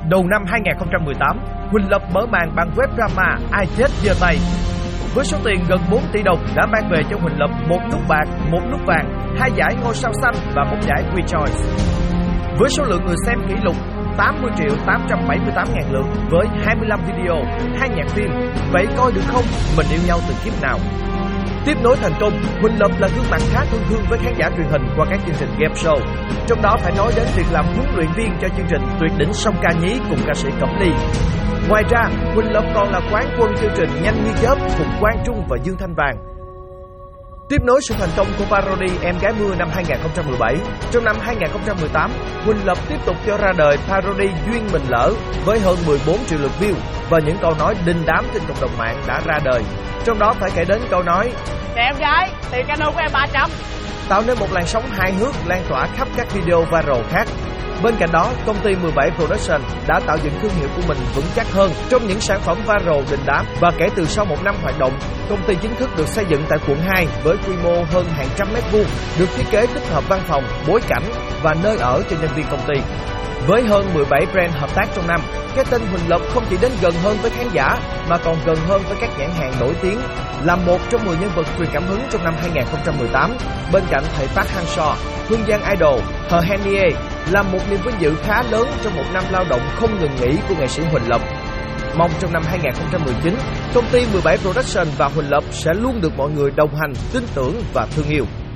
Đầu năm 2018, Huỳnh Lập mở màn bằng web drama Ai chết giơ tay. Với số tiền gần 4 tỷ đồng đã mang về cho Huỳnh Lập 1 nút bạc, 1 nút vàng, 2 giải ngôi sao xanh và 1 giải Rejoice. Với số lượng người xem kỷ lục 80.878.000 lượt với 25 video, 2 nhạc phim, vậy coi được không, mình yêu nhau từ kiếp nào. Tiếp nối thành công, Huỳnh Lập là gương mặt khá thân thương với khán giả truyền hình qua các chương trình game show. Trong đó phải nói đến việc làm huấn luyện viên cho chương trình Tuyệt đỉnh Song Ca Nhí cùng ca sĩ Cẩm Ly. Ngoài ra, Huỳnh Lập còn là quán quân chương trình Nhanh Như Chớp cùng Quang Trung và Dương Thanh Vàng. Tiếp nối sự thành công của parody Em Gái Mưa năm 2017, trong năm 2018, Huỳnh Lập tiếp tục cho ra đời parody Duyên Mình Lỡ với hơn 14 triệu lượt view và những câu nói đình đám trên cộng đồng mạng đã ra đời. Trong đó phải kể đến câu nói "Nè em gái, tiền cano của em 300", tạo nên một làn sóng hài hước lan tỏa khắp các video viral khác. Bên cạnh đó, công ty 17 Production đã tạo dựng thương hiệu của mình vững chắc hơn trong những sản phẩm viral đình đám và kể từ sau 1 năm hoạt động, công ty chính thức được xây dựng tại quận 2 với quy mô hơn hàng trăm mét vuông, được thiết kế tích hợp văn phòng, bối cảnh và nơi ở cho nhân viên công ty. Với hơn 17 brand hợp tác trong năm, cái tên Huỳnh Lập không chỉ đến gần hơn với khán giả mà còn gần hơn với các nhãn hàng nổi tiếng, là một trong 10 nhân vật truyền cảm hứng trong năm 2018. Bên cạnh thầy Park Hang-seo, Hương Giang Idol, Hờ Henie là một niềm vinh dự khá lớn trong 1 năm lao động không ngừng nghỉ của nghệ sĩ Huỳnh Lập. Mong trong năm 2019, công ty 17 Production và Huỳnh Lập sẽ luôn được mọi người đồng hành, tin tưởng và thương yêu.